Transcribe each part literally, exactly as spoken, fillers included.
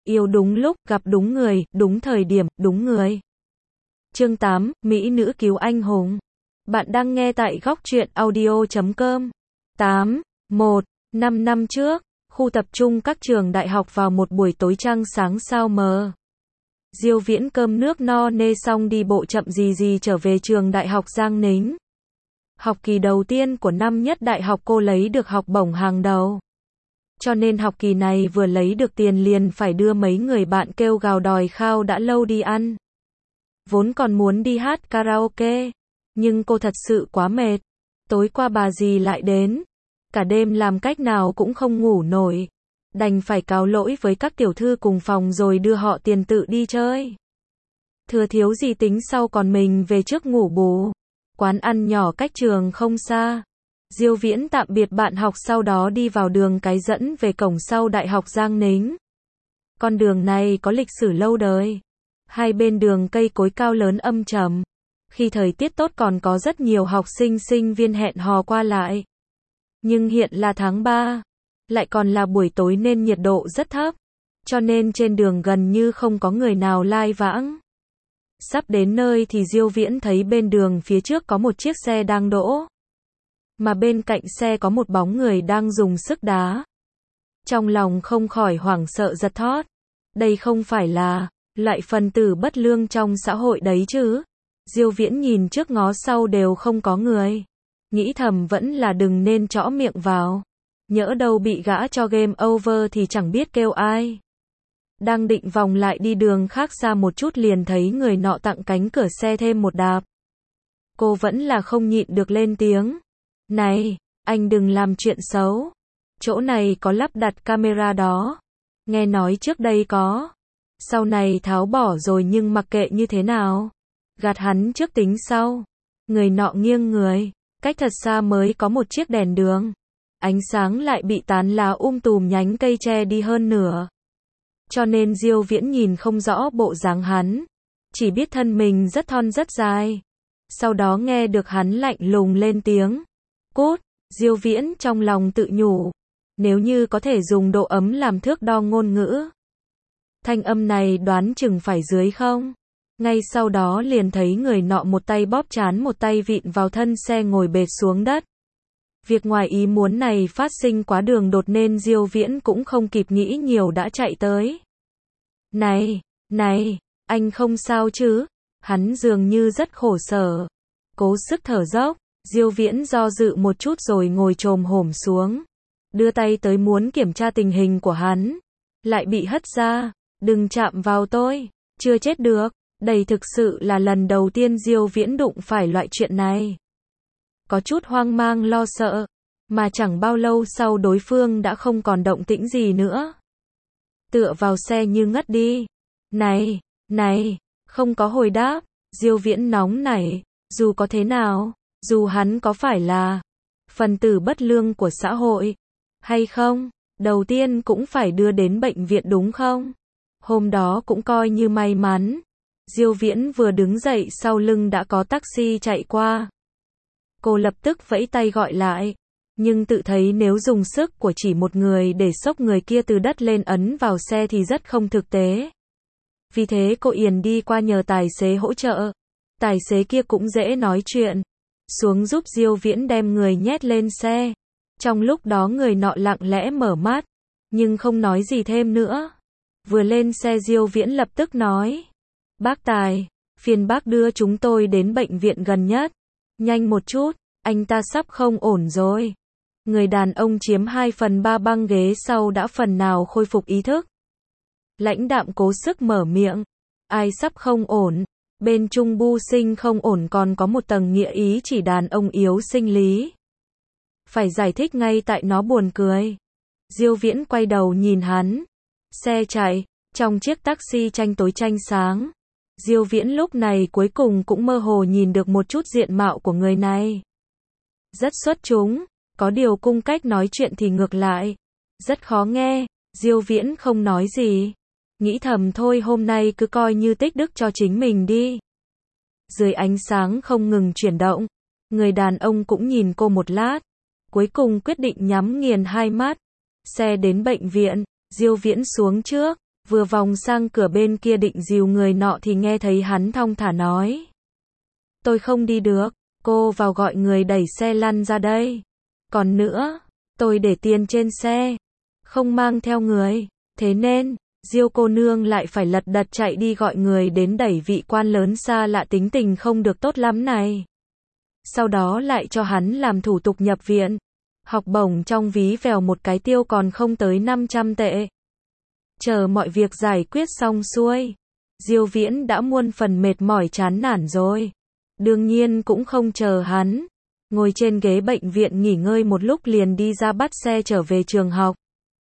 Yêu đúng lúc, gặp đúng người, đúng thời điểm, đúng người. Chương tám, Mỹ nữ cứu anh hùng. Bạn đang nghe tại góc truyện audio chấm com. tám, một, năm năm trước, khu tập trung các trường đại học vào một buổi tối trăng sáng sao mờ. Diêu Viễn cơm nước no nê xong đi bộ chậm gì gì trở về trường đại học Giang Nính. Học kỳ đầu tiên của năm nhất đại học cô lấy được học bổng hàng đầu. Cho nên học kỳ này vừa lấy được tiền liền phải đưa mấy người bạn kêu gào đòi khao đã lâu đi ăn. Vốn còn muốn đi hát karaoke, nhưng cô thật sự quá mệt. Tối qua bà dì lại đến, cả đêm làm cách nào cũng không ngủ nổi. Đành phải cáo lỗi với các tiểu thư cùng phòng rồi đưa họ tiền tự đi chơi. Thừa thiếu gì tính sau còn mình về trước ngủ bù. Quán ăn nhỏ cách trường không xa. Diêu Viễn tạm biệt bạn học sau đó đi vào đường cái dẫn về cổng sau Đại học Giang Nính. Con đường này có lịch sử lâu đời. Hai bên đường cây cối cao lớn âm trầm. Khi thời tiết tốt còn có rất nhiều học sinh sinh viên hẹn hò qua lại. Nhưng hiện là tháng ba, lại còn là buổi tối nên nhiệt độ rất thấp. Cho nên trên đường gần như không có người nào lai vãng. Sắp đến nơi thì Diêu Viễn thấy bên đường phía trước có một chiếc xe đang đỗ. Mà bên cạnh xe có một bóng người đang dùng sức đá. Trong lòng không khỏi hoảng sợ giật thót. Đây không phải là loại phần tử bất lương trong xã hội đấy chứ. Diêu Viễn nhìn trước ngó sau đều không có người. Nghĩ thầm vẫn là đừng nên chõ miệng vào. Nhỡ đâu bị gã cho game over thì chẳng biết kêu ai. Đang định vòng lại đi đường khác xa một chút liền thấy người nọ tặng cánh cửa xe thêm một đạp. Cô vẫn là không nhịn được lên tiếng. Này, anh đừng làm chuyện xấu. Chỗ này có lắp đặt camera đó. Nghe nói trước đây có. Sau này tháo bỏ rồi nhưng mặc kệ như thế nào. Gạt hắn trước tính sau. Người nọ nghiêng người. Cách thật xa mới có một chiếc đèn đường. Ánh sáng lại bị tán lá um tùm nhánh cây che đi hơn nửa. Cho nên Diêu Viễn nhìn không rõ bộ dáng hắn. Chỉ biết thân mình rất thon rất dài. Sau đó nghe được hắn lạnh lùng lên tiếng. Cút, Diêu Viễn trong lòng tự nhủ. Nếu như có thể dùng độ ấm làm thước đo ngôn ngữ. Thanh âm này đoán chừng phải dưới không? Ngay sau đó liền thấy người nọ một tay bóp trán một tay vịn vào thân xe ngồi bệt xuống đất. Việc ngoài ý muốn này phát sinh quá đường đột nên Diêu Viễn cũng không kịp nghĩ nhiều đã chạy tới. Này, này, anh không sao chứ? Hắn dường như rất khổ sở. Cố sức thở dốc, Diêu Viễn do dự một chút rồi ngồi chồm hổm xuống. Đưa tay tới muốn kiểm tra tình hình của hắn. Lại bị hất ra. Đừng chạm vào tôi, chưa chết được. Đây thực sự là lần đầu tiên Diêu Viễn đụng phải loại chuyện này. Có chút hoang mang lo sợ. Mà chẳng bao lâu sau đối phương đã không còn động tĩnh gì nữa. Tựa vào xe như ngất đi. Này, này, không có hồi đáp. Diêu Viễn nóng nảy. Dù có thế nào, dù hắn có phải là phần tử bất lương của xã hội hay không, đầu tiên cũng phải đưa đến bệnh viện đúng không? Hôm đó cũng coi như may mắn. Diêu Viễn vừa đứng dậy sau lưng đã có taxi chạy qua. Cô lập tức vẫy tay gọi lại. Nhưng tự thấy nếu dùng sức của chỉ một người để xốc người kia từ đất lên ấn vào xe thì rất không thực tế. Vì thế cô Yền đi qua nhờ tài xế hỗ trợ. Tài xế kia cũng dễ nói chuyện. Xuống giúp Diêu Viễn đem người nhét lên xe. Trong lúc đó người nọ lặng lẽ mở mắt. Nhưng không nói gì thêm nữa. Vừa lên xe Diêu Viễn lập tức nói. Bác Tài, phiền bác đưa chúng tôi đến bệnh viện gần nhất. Nhanh một chút, anh ta sắp không ổn rồi. Người đàn ông chiếm hai phần ba băng ghế sau đã phần nào khôi phục ý thức. Lãnh đạm cố sức mở miệng. Ai sắp không ổn? Bên Trung Bu sinh không ổn còn có một tầng nghĩa ý chỉ đàn ông yếu sinh lý. Phải giải thích ngay tại nó buồn cười. Diêu Viễn quay đầu nhìn hắn. Xe chạy, trong chiếc taxi tranh tối tranh sáng. Diêu Viễn lúc này cuối cùng cũng mơ hồ nhìn được một chút diện mạo của người này. Rất xuất chúng, có điều cung cách nói chuyện thì ngược lại. Rất khó nghe, Diêu Viễn không nói gì. Nghĩ thầm thôi hôm nay cứ coi như tích đức cho chính mình đi. Dưới ánh sáng không ngừng chuyển động, người đàn ông cũng nhìn cô một lát. Cuối cùng quyết định nhắm nghiền hai mắt. Xe đến bệnh viện, Diêu Viễn xuống trước. Vừa vòng sang cửa bên kia định dìu người nọ thì nghe thấy hắn thong thả nói. Tôi không đi được, cô vào gọi người đẩy xe lăn ra đây. Còn nữa, tôi để tiền trên xe, không mang theo người, thế nên, Diêu cô nương lại phải lật đật chạy đi gọi người đến đẩy vị quan lớn xa lạ tính tình không được tốt lắm này. Sau đó lại cho hắn làm thủ tục nhập viện. Học bổng trong ví vèo một cái tiêu còn không tới năm trăm tệ. Chờ mọi việc giải quyết xong xuôi, Diêu Viễn đã muôn phần mệt mỏi chán nản rồi. Đương nhiên cũng không chờ hắn. Ngồi trên ghế bệnh viện nghỉ ngơi một lúc liền đi ra bắt xe trở về trường học.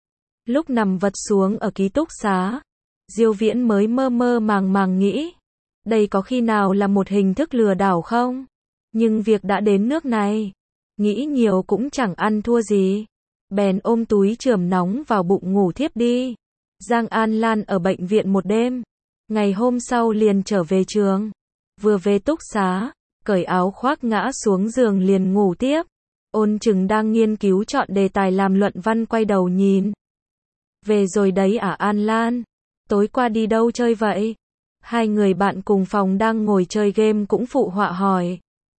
Lúc nằm vật xuống ở ký túc xá, Diêu Viễn mới mơ mơ màng màng nghĩ. Đây có khi nào là một hình thức lừa đảo không? Nhưng việc đã đến nước này, nghĩ nhiều cũng chẳng ăn thua gì. Bèn ôm túi chườm nóng vào bụng ngủ thiếp đi. Giang An Lan ở bệnh viện một đêm. Ngày hôm sau liền trở về trường. Vừa về túc xá, cởi áo khoác ngã xuống giường liền ngủ tiếp. Ôn Chừng đang nghiên cứu chọn đề tài làm luận văn quay đầu nhìn. Về rồi đấy à An Lan? Tối qua đi đâu chơi vậy? Hai người bạn cùng phòng đang ngồi chơi game cũng phụ họa hỏi.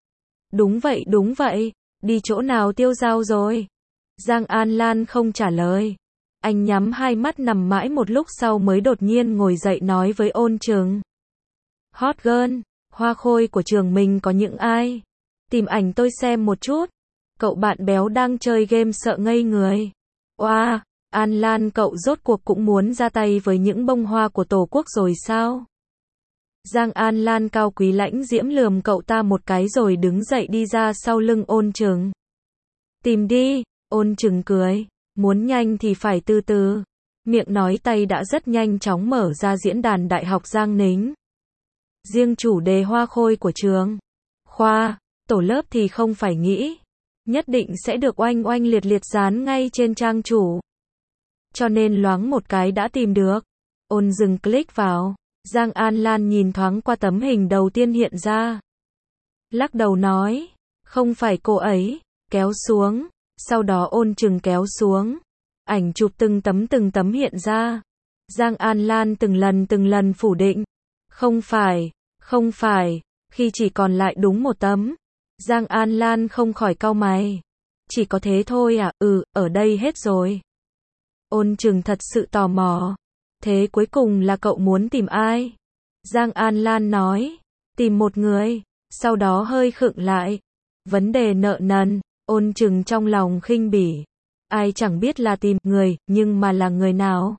Đúng vậy đúng vậy, đi chỗ nào tiêu dao rồi? Giang An Lan không trả lời. Anh nhắm hai mắt nằm mãi một lúc sau mới đột nhiên ngồi dậy nói với Ôn Chừng. Hot girl, hoa khôi của trường mình có những ai? Tìm ảnh tôi xem một chút. Cậu bạn béo đang chơi game sợ ngây người. Oa, wow, An Lan cậu rốt cuộc cũng muốn ra tay với những bông hoa của Tổ quốc rồi sao? Giang An Lan cao quý lãnh diễm lườm cậu ta một cái rồi đứng dậy đi ra sau lưng Ôn Chừng. Tìm đi, Ôn Chừng cười. Muốn nhanh thì phải từ từ. Miệng nói tay đã rất nhanh chóng mở ra diễn đàn Đại học Giang Nính. Riêng chủ đề hoa khôi của trường, khoa, tổ lớp thì không phải nghĩ. Nhất định sẽ được oanh oanh liệt liệt dán ngay trên trang chủ. Cho nên loáng một cái đã tìm được. Ôn dừng click vào. Giang An Lan nhìn thoáng qua tấm hình đầu tiên hiện ra. Lắc đầu nói. Không phải cô ấy. Kéo xuống. Sau đó Ôn Chừng kéo xuống. Ảnh chụp từng tấm từng tấm hiện ra. Giang An Lan từng lần từng lần phủ định. Không phải, không phải. Khi chỉ còn lại đúng một tấm, Giang An Lan không khỏi cau mày. Chỉ có thế thôi à? Ừ, ở đây hết rồi. Ôn Chừng thật sự tò mò. Thế cuối cùng là cậu muốn tìm ai? Giang An Lan nói. Tìm một người. Sau đó hơi khựng lại. Vấn đề nợ nần. Ôn Chừng trong lòng khinh bỉ. Ai chẳng biết là tìm người, nhưng mà là người nào?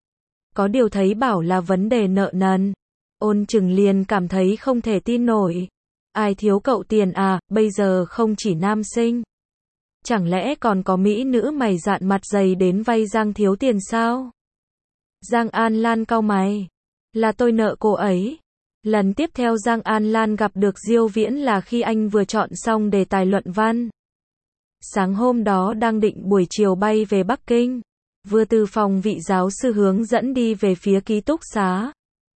Có điều thấy bảo là vấn đề nợ nần. Ôn Chừng liền cảm thấy không thể tin nổi. Ai thiếu cậu tiền à, bây giờ không chỉ nam sinh. Chẳng lẽ còn có mỹ nữ mày dạn mặt dày đến vay Giang thiếu tiền sao? Giang An Lan cau mày. Là tôi nợ cô ấy. Lần tiếp theo Giang An Lan gặp được Diêu Viễn là khi anh vừa chọn xong đề tài luận văn. Sáng hôm đó đang định buổi chiều bay về Bắc Kinh. Vừa từ phòng vị giáo sư hướng dẫn đi về phía ký túc xá.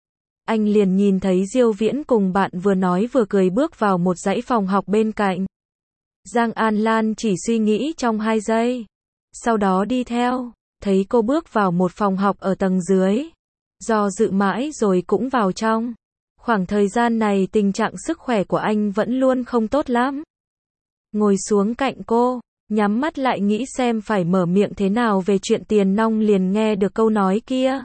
Anh liền nhìn thấy Diêu Viễn cùng bạn vừa nói vừa cười bước vào một dãy phòng học bên cạnh. Giang An Lan chỉ suy nghĩ trong hai giây. Sau đó đi theo, thấy cô bước vào một phòng học ở tầng dưới. Do dự mãi rồi cũng vào trong. Khoảng thời gian này tình trạng sức khỏe của anh vẫn luôn không tốt lắm. Ngồi xuống cạnh cô, nhắm mắt lại nghĩ xem phải mở miệng thế nào về chuyện tiền nong liền nghe được câu nói kia.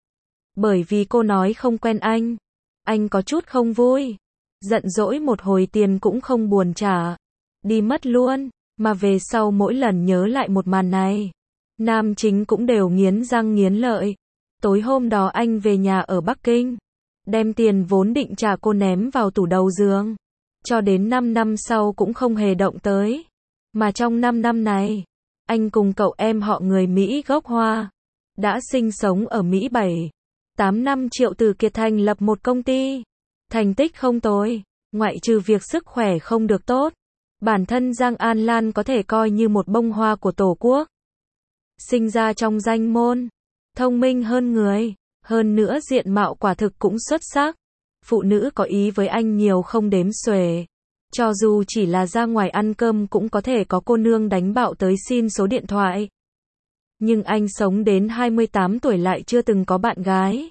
Bởi vì cô nói không quen anh. Anh có chút không vui. Giận dỗi một hồi tiền cũng không buồn trả. Đi mất luôn. Mà về sau mỗi lần nhớ lại một màn này, nam chính cũng đều nghiến răng nghiến lợi. Tối hôm đó anh về nhà ở Bắc Kinh. Đem tiền vốn định trả cô ném vào tủ đầu giường. Cho đến năm năm sau cũng không hề động tới. Mà trong năm năm này, anh cùng cậu em họ người Mỹ gốc Hoa đã sinh sống ở Mỹ bảy, tám năm Triệu Tử Kiệt thành lập một công ty. Thành tích không tồi, ngoại trừ việc sức khỏe không được tốt. Bản thân Giang An Lan có thể coi như một bông hoa của Tổ quốc. Sinh ra trong danh môn, thông minh hơn người, hơn nữa diện mạo quả thực cũng xuất sắc. Phụ nữ có ý với anh nhiều không đếm xuể. Cho dù chỉ là ra ngoài ăn cơm cũng có thể có cô nương đánh bạo tới xin số điện thoại. Nhưng anh sống đến hai mươi tám tuổi lại chưa từng có bạn gái.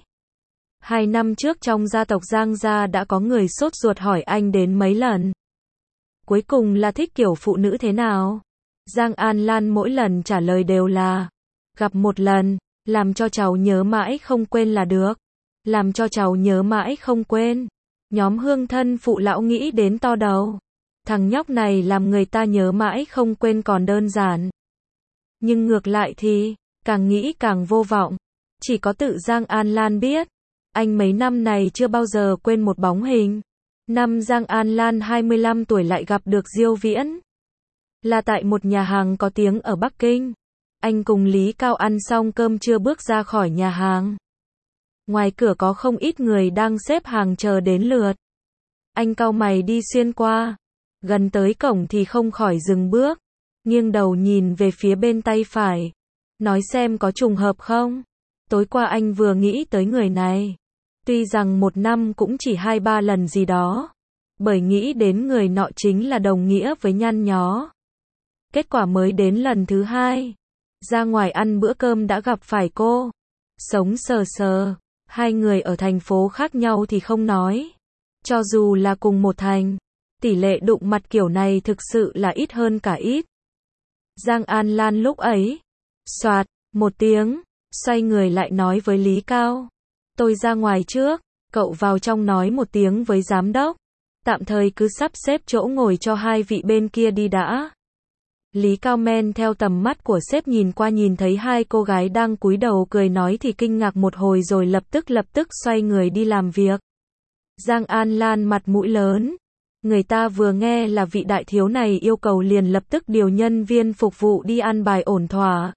Hai năm trước trong gia tộc Giang gia đã có người sốt ruột hỏi anh đến mấy lần. Cuối cùng là thích kiểu phụ nữ thế nào? Giang An Lan mỗi lần trả lời đều là gặp một lần, làm cho cháu nhớ mãi không quên là được. Làm cho cháu nhớ mãi không quên. Nhóm hương thân phụ lão nghĩ đến to đầu. Thằng nhóc này làm người ta nhớ mãi không quên còn đơn giản. Nhưng ngược lại thì, càng nghĩ càng vô vọng. Chỉ có tự Giang An Lan biết. Anh mấy năm này chưa bao giờ quên một bóng hình. Năm Giang An Lan hai mươi lăm tuổi lại gặp được Diêu Viễn. Là tại một nhà hàng có tiếng ở Bắc Kinh. Anh cùng Lý Cao ăn xong cơm trưa bước ra khỏi nhà hàng. Ngoài cửa có không ít người đang xếp hàng chờ đến lượt. Anh cau mày đi xuyên qua. Gần tới cổng thì không khỏi dừng bước. Nghiêng đầu nhìn về phía bên tay phải. Nói xem có trùng hợp không? Tối qua anh vừa nghĩ tới người này. Tuy rằng một năm cũng chỉ hai ba lần gì đó. Bởi nghĩ đến người nọ chính là đồng nghĩa với nhăn nhó. Kết quả mới đến lần thứ hai. Ra ngoài ăn bữa cơm đã gặp phải cô. Sống sờ sờ. Hai người ở thành phố khác nhau thì không nói. Cho dù là cùng một thành. Tỷ lệ đụng mặt kiểu này thực sự là ít hơn cả ít. Giang An Lan lúc ấy. Soạt, một tiếng. Xoay người lại nói với Lý Cao. Tôi ra ngoài trước. Cậu vào trong nói một tiếng với giám đốc. Tạm thời cứ sắp xếp chỗ ngồi cho hai vị bên kia đi đã. Lý Cao men theo tầm mắt của sếp nhìn qua nhìn thấy hai cô gái đang cúi đầu cười nói thì kinh ngạc một hồi rồi lập tức lập tức xoay người đi làm việc. Giang An Lan mặt mũi lớn. Người ta vừa nghe là vị đại thiếu này yêu cầu liền lập tức điều nhân viên phục vụ đi ăn bài ổn thỏa.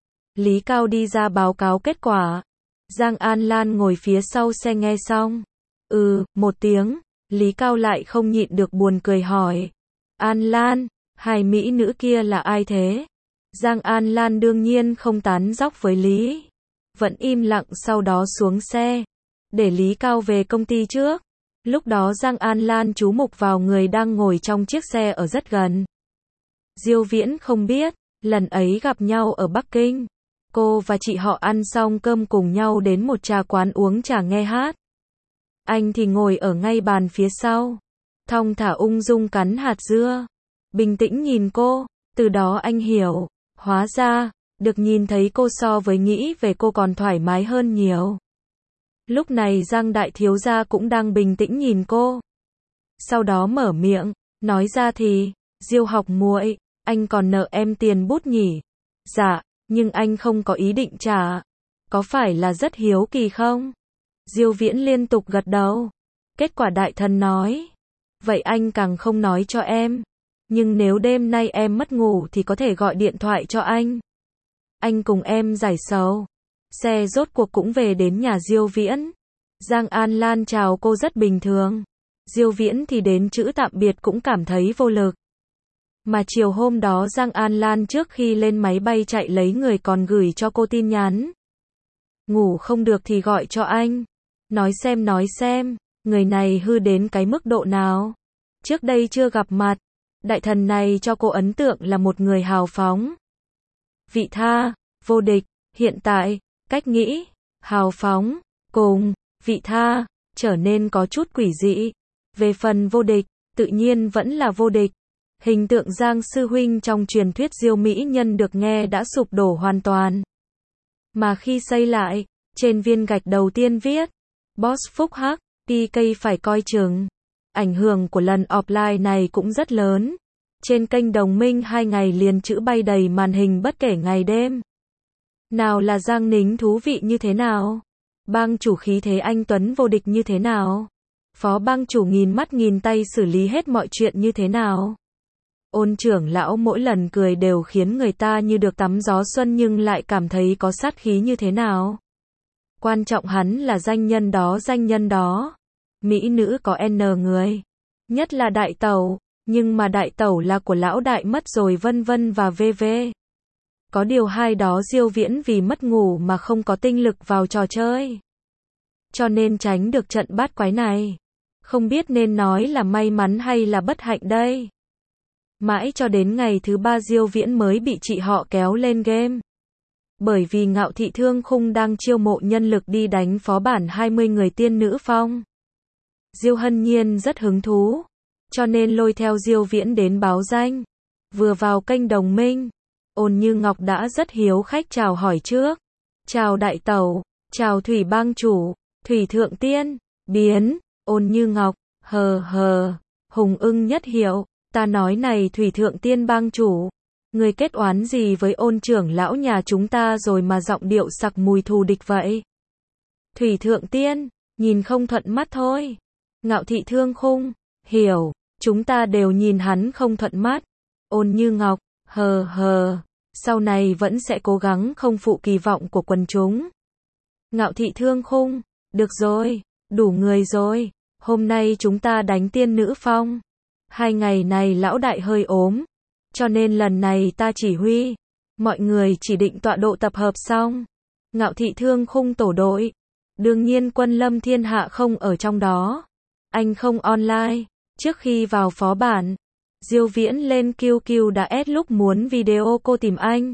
Lý Cao đi ra báo cáo kết quả. Giang An Lan ngồi phía sau xe nghe xong. Ừ, một tiếng. Lý Cao lại không nhịn được buồn cười hỏi. An Lan, hai mỹ nữ kia là ai thế? Giang An Lan đương nhiên không tán dóc với Lý. Vẫn im lặng sau đó xuống xe. Để Lý Cao về công ty trước. Lúc đó Giang An Lan chú mục vào người đang ngồi trong chiếc xe ở rất gần. Diêu Viễn không biết, lần ấy gặp nhau ở Bắc Kinh. Cô và chị họ ăn xong cơm cùng nhau đến một trà quán uống trà nghe hát. Anh thì ngồi ở ngay bàn phía sau. Thong thả ung dung cắn hạt dưa. Bình tĩnh nhìn cô, từ đó anh hiểu. Hóa ra, được nhìn thấy cô so với nghĩ về cô còn thoải mái hơn nhiều. Lúc này Giang đại thiếu gia cũng đang bình tĩnh nhìn cô. Sau đó mở miệng, nói ra thì, Diêu học muội, anh còn nợ em tiền bút nhỉ? Dạ, nhưng anh không có ý định trả. Có phải là rất hiếu kỳ không? Diêu Viễn liên tục gật đầu. Kết quả đại thần nói. Vậy anh càng không nói cho em. Nhưng nếu đêm nay em mất ngủ thì có thể gọi điện thoại cho anh. Anh cùng em giải sầu. Xe rốt cuộc cũng về đến nhà Diêu Viễn. Giang An Lan chào cô rất bình thường. Diêu Viễn thì đến chữ tạm biệt cũng cảm thấy vô lực. Mà chiều hôm đó Giang An Lan trước khi lên máy bay chạy lấy người còn gửi cho cô tin nhắn. Ngủ không được thì gọi cho anh. Nói xem nói xem, người này hư đến cái mức độ nào. Trước đây chưa gặp mặt. Đại thần này cho cô ấn tượng là một người hào phóng. Vị tha, vô địch, hiện tại, cách nghĩ, hào phóng, cùng, vị tha, trở nên có chút quỷ dị. Về phần vô địch, tự nhiên vẫn là vô địch. Hình tượng Giang sư huynh trong truyền thuyết Diêu mỹ nhân được nghe đã sụp đổ hoàn toàn. Mà khi xây lại, trên viên gạch đầu tiên viết, Boss phúc hắc, pê ca phải coi chừng. Ảnh hưởng của lần offline này cũng rất lớn. Trên kênh Đồng Minh hai ngày liền chữ bay đầy màn hình bất kể ngày đêm. Nào là Giang Nính thú vị như thế nào? Bang chủ khí thế anh Tuấn vô địch như thế nào? Phó bang chủ nghìn mắt nghìn tay xử lý hết mọi chuyện như thế nào? Ôn trưởng lão mỗi lần cười đều khiến người ta như được tắm gió xuân nhưng lại cảm thấy có sát khí như thế nào? Quan trọng hắn là danh nhân đó danh nhân đó. Mỹ nữ có N người. Nhất là đại tẩu. Nhưng mà đại tẩu là của lão đại mất rồi vân vân và vv. Có điều hai đó Diêu Viễn vì mất ngủ mà không có tinh lực vào trò chơi. Cho nên tránh được trận bát quái này. Không biết nên nói là may mắn hay là bất hạnh đây. Mãi cho đến ngày thứ ba Diêu Viễn mới bị chị họ kéo lên game. Bởi vì Ngạo Thị Thương Khung đang chiêu mộ nhân lực đi đánh phó bản hai mươi người tiên nữ phong. Diêu Hân Nhiên rất hứng thú, cho nên lôi theo Diêu Viễn đến báo danh. Vừa vào kênh đồng minh, Ôn Như Ngọc đã rất hiếu khách chào hỏi trước. Chào đại tẩu, chào Thủy bang chủ, Thủy thượng tiên, biến, Ôn Như Ngọc, hờ hờ, hùng ưng nhất hiệu, ta nói này Thủy thượng tiên bang chủ, người kết oán gì với Ôn trưởng lão nhà chúng ta rồi mà giọng điệu sặc mùi thù địch vậy? Thủy thượng tiên, nhìn không thuận mắt thôi. Ngạo Thị Thương Khung, hiểu, chúng ta đều nhìn hắn không thuận mắt. Ôn Như Ngọc, hờ hờ, sau này vẫn sẽ cố gắng không phụ kỳ vọng của quần chúng. Ngạo Thị Thương Khung, được rồi, đủ người rồi, hôm nay chúng ta đánh tiên nữ phong. Hai ngày này lão đại hơi ốm, cho nên lần này ta chỉ huy. Mọi người chỉ định tọa độ tập hợp xong. Ngạo Thị Thương Khung tổ đội. Đương nhiên Quân Lâm Thiên Hạ không ở trong đó. Anh không online. Trước khi vào phó bản, Diêu Viễn lên Q Q đã ép lúc muốn video cô tìm anh.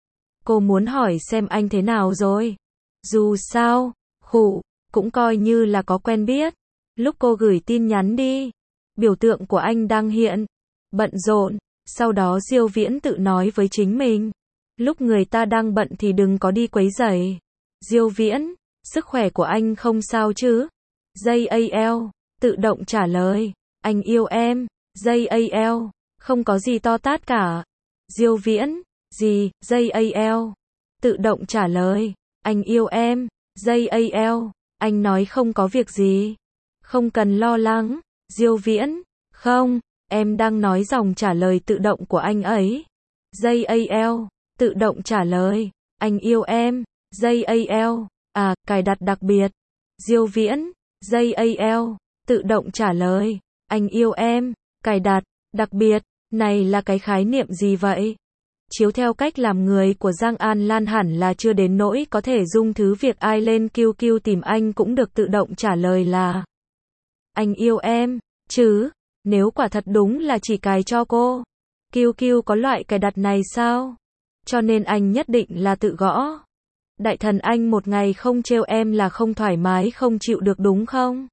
Cô muốn hỏi xem anh thế nào rồi. Dù sao, khụ, cũng coi như là có quen biết. Lúc cô gửi tin nhắn đi, biểu tượng của anh đang hiện. Bận rộn. Sau đó Diêu Viễn tự nói với chính mình. Lúc người ta đang bận thì đừng có đi quấy rầy. Diêu Viễn, sức khỏe của anh không sao chứ? gi a lờ, tự động trả lời. Anh yêu em. gi a lờ, không có gì to tát cả. Diêu Viễn, gì, gi a lờ, tự động trả lời. Anh yêu em. gi a lờ, anh nói không có việc gì. Không cần lo lắng. Diêu Viễn, không, em đang nói dòng trả lời tự động của anh ấy. gi a lờ, tự động trả lời. Anh yêu em. gi a lờ, à, cài đặt đặc biệt. Diêu Viễn, gi a lờ, tự động trả lời. Anh yêu em. Cài đặt, đặc biệt, này là cái khái niệm gì vậy? Chiếu theo cách làm người của Giang An Lan hẳn là chưa đến nỗi có thể dung thứ việc ai lên Q Q tìm anh cũng được tự động trả lời là anh yêu em, chứ, nếu quả thật đúng là chỉ cài cho cô. Q Q có loại cài đặt này sao? Cho nên anh nhất định là tự gõ. Đại thần anh một ngày không trêu em là không thoải mái không chịu được đúng không?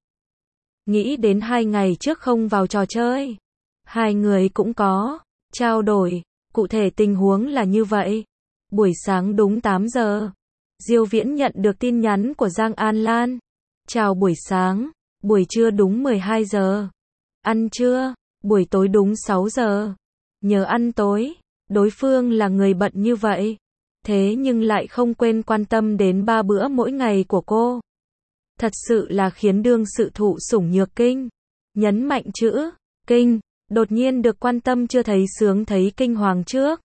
Nghĩ đến hai ngày trước không vào trò chơi. Hai người cũng có trao đổi, cụ thể tình huống là như vậy. Buổi sáng đúng tám giờ, Diêu Viễn nhận được tin nhắn của Giang An Lan. Chào buổi sáng, buổi trưa đúng mười hai giờ. Ăn trưa, buổi tối đúng sáu giờ. Nhớ ăn tối, đối phương là người bận như vậy. Thế nhưng lại không quên quan tâm đến ba bữa mỗi ngày của cô. Thật sự là khiến đương sự thụ sủng nhược kinh. Nhấn mạnh chữ kinh, đột nhiên được quan tâm chưa thấy sướng thấy kinh hoàng trước.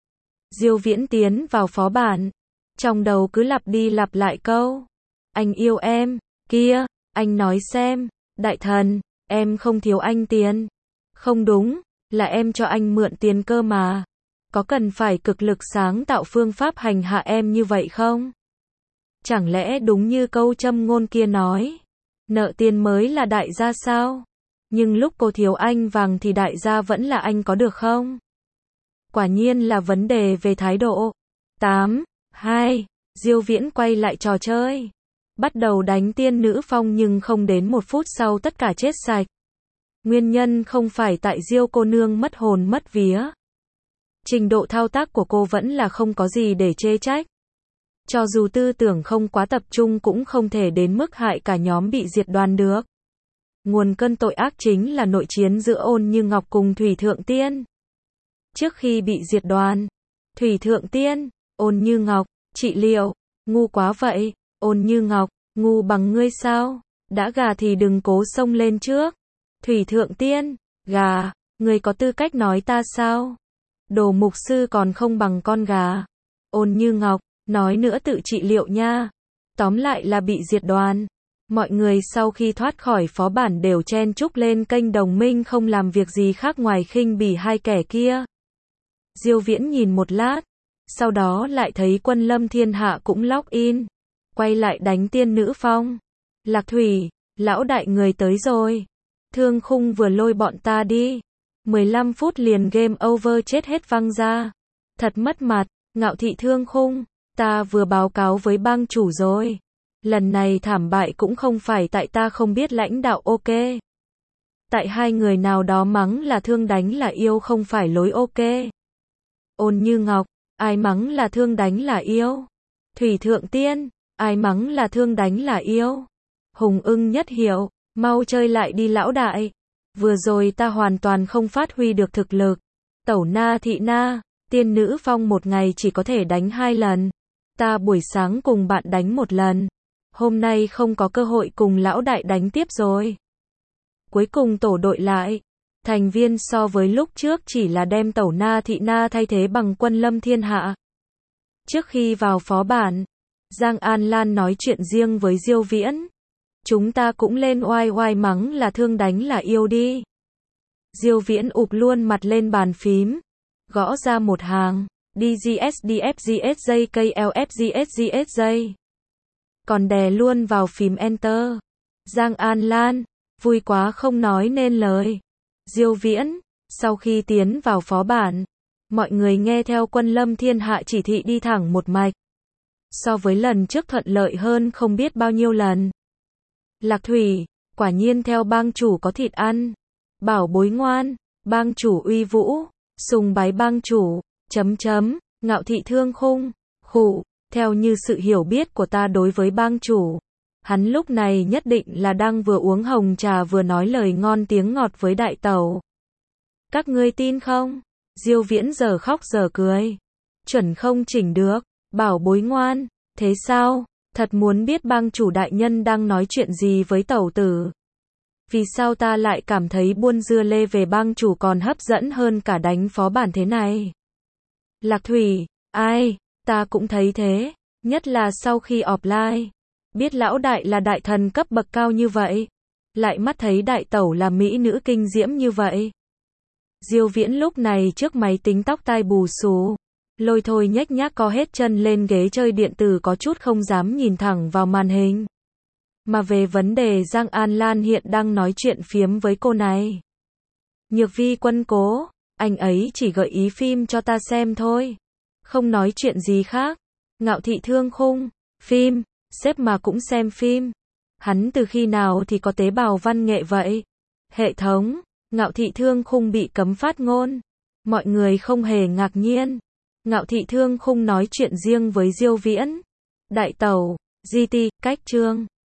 Diêu Viễn tiến vào phó bản, trong đầu cứ lặp đi lặp lại câu anh yêu em, kia, anh nói xem, đại thần, em không thiếu anh tiền. Không đúng, là em cho anh mượn tiền cơ mà. Có cần phải cực lực sáng tạo phương pháp hành hạ em như vậy không? Chẳng lẽ đúng như câu châm ngôn kia nói, nợ tiền mới là đại gia sao? Nhưng lúc cô thiếu anh vàng thì đại gia vẫn là anh có được không? Quả nhiên là vấn đề về thái độ. tám, hai, Diêu Viễn quay lại trò chơi. Bắt đầu đánh tiên nữ phong nhưng không đến một phút sau tất cả chết sạch. Nguyên nhân không phải tại Diêu cô nương mất hồn mất vía. Trình độ thao tác của cô vẫn là không có gì để chê trách. Cho dù tư tưởng không quá tập trung cũng không thể đến mức hại cả nhóm bị diệt đoàn được. Nguồn cơn tội ác chính là nội chiến giữa Ôn Như Ngọc cùng Thủy Thượng Tiên. Trước khi bị diệt đoàn, Thủy Thượng Tiên, Ôn Như Ngọc, trị liệu, ngu quá vậy, Ôn Như Ngọc, ngu bằng ngươi sao, đã gà thì đừng cố xông lên trước. Thủy Thượng Tiên, gà, ngươi có tư cách nói ta sao? Đồ mục sư còn không bằng con gà. Ôn Như Ngọc, nói nữa tự trị liệu nha. Tóm lại là bị diệt đoàn. Mọi người sau khi thoát khỏi phó bản đều chen chúc lên kênh đồng minh không làm việc gì khác ngoài khinh bỉ hai kẻ kia. Diêu Viễn nhìn một lát, sau đó lại thấy Quân Lâm Thiên Hạ cũng log in, quay lại đánh tiên nữ phong. Lạc Thủy, lão đại người tới rồi. Thương Khung vừa lôi bọn ta đi. mười lăm phút liền game over chết hết văng ra. Thật mất mặt, Ngạo Thị Thương Khung. Ta vừa báo cáo với bang chủ rồi. Lần này thảm bại cũng không phải tại ta không biết lãnh đạo ok. Tại hai người nào đó mắng là thương đánh là yêu không phải lối ok. Ôn Như Ngọc, ai mắng là thương đánh là yêu. Thủy Thượng Tiên, ai mắng là thương đánh là yêu. Hùng Ưng Nhất Hiệu, mau chơi lại đi lão đại. Vừa rồi ta hoàn toàn không phát huy được thực lực. Tẩu Na Thị Na, tiên nữ phong một ngày chỉ có thể đánh hai lần. Ta buổi sáng cùng bạn đánh một lần. Hôm nay không có cơ hội cùng lão đại đánh tiếp rồi. Cuối cùng tổ đội lại. Thành viên so với lúc trước chỉ là đem Tẩu Na Thị Na thay thế bằng Quân Lâm Thiên Hạ. Trước khi vào phó bản, Giang An Lan nói chuyện riêng với Diêu Viễn. Chúng ta cũng lên oai oai mắng là thương đánh là yêu đi. Diêu Viễn ụp luôn mặt lên bàn phím. Gõ ra một hàng. D G S D F G S J K L F G S G S J. Còn đè luôn vào phím Enter. Giang An Lan, vui quá không nói nên lời. Diêu Viễn, sau khi tiến vào phó bản, mọi người nghe theo Quân Lâm Thiên Hạ chỉ thị đi thẳng một mạch. So với lần trước thuận lợi hơn không biết bao nhiêu lần. Lạc Thủy, quả nhiên theo bang chủ có thịt ăn. Bảo bối ngoan, bang chủ uy vũ, sùng bái bang chủ, chấm chấm, Ngạo Thị Thương Khung, khụ, theo như sự hiểu biết của ta đối với bang chủ. Hắn lúc này nhất định là đang vừa uống hồng trà vừa nói lời ngon tiếng ngọt với đại tẩu. Các ngươi tin không? Diêu Viễn giờ khóc giờ cười. Chuẩn không chỉnh được, bảo bối ngoan, thế sao? Thật muốn biết bang chủ đại nhân đang nói chuyện gì với tẩu tử. Vì sao ta lại cảm thấy buôn dưa lê về bang chủ còn hấp dẫn hơn cả đánh phó bản thế này? Lạc Thủy, ai? Ta cũng thấy thế, nhất là sau khi offline. Biết lão đại là đại thần cấp bậc cao như vậy, lại mắt thấy đại tẩu là mỹ nữ kinh diễm như vậy. Diêu Viễn lúc này trước máy tính tóc tai bù xù, lôi thôi nhếch nhác co hết chân lên ghế chơi điện tử có chút không dám nhìn thẳng vào màn hình. Mà về vấn đề Giang An Lan hiện đang nói chuyện phiếm với cô này. Nhược Vi Quân cố, anh ấy chỉ gợi ý phim cho ta xem thôi. Không nói chuyện gì khác. Ngạo Thị Thương Khung, phim, sếp mà cũng xem phim. Hắn từ khi nào thì có tế bào văn nghệ vậy? Hệ thống, Ngạo Thị Thương Khung bị cấm phát ngôn. Mọi người không hề ngạc nhiên. Ngạo Thị Thương Khung nói chuyện riêng với Diêu Viễn. Đại tẩu, giê tê, cách chương.